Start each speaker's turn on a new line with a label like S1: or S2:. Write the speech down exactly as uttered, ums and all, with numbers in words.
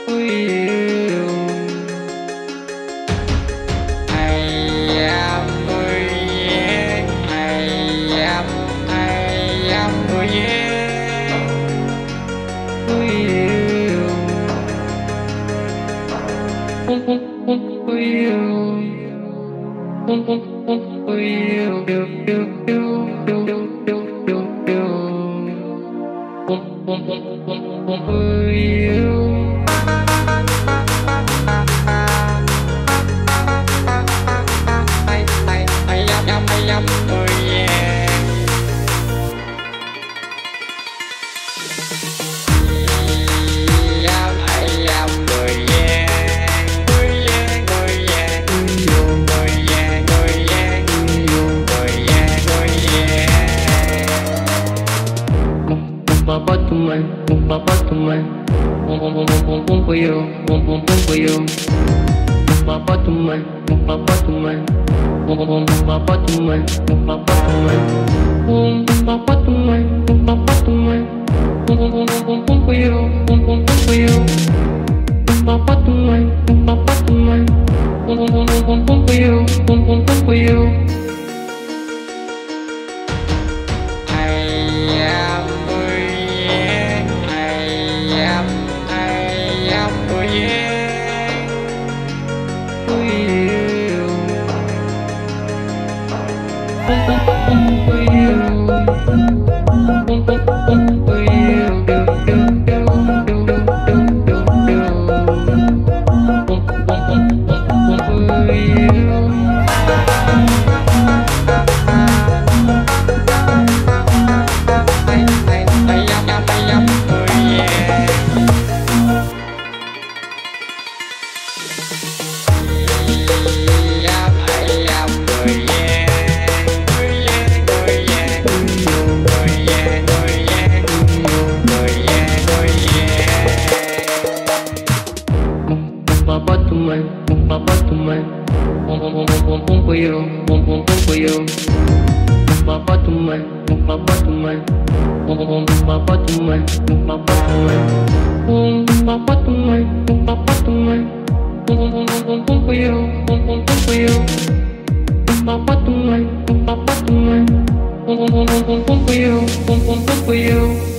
S1: yêu. I am người yeah, I am, I am người yeah, yêu. Yêu, yêu, yêu, yêu, yêu, yêu, yêu, yêu, yêu. Papa to my, papa to my, bum bum bum bum bum for you, bum bum bum for you. Papa to my, papa to my, bum bum bum papa to my, papa to my, bum papa to my, papa to my, bum bum bum bum bum for you, bum bum bum for you. Papa to my, papa to my, bum bum bum bum bum for you, bum bum bum for you. Papa to my, papa to my, bum bum bum bum bum for you, bum bum bum for you. Papa to my, papa to my, bum bum bum papa to my, papa to my, bum papa to my, papa to my, bum bum bum bum for you, bum bum bum for you. Papa to my, papa to my, bum bum bum bum for you, bum bum bum for you.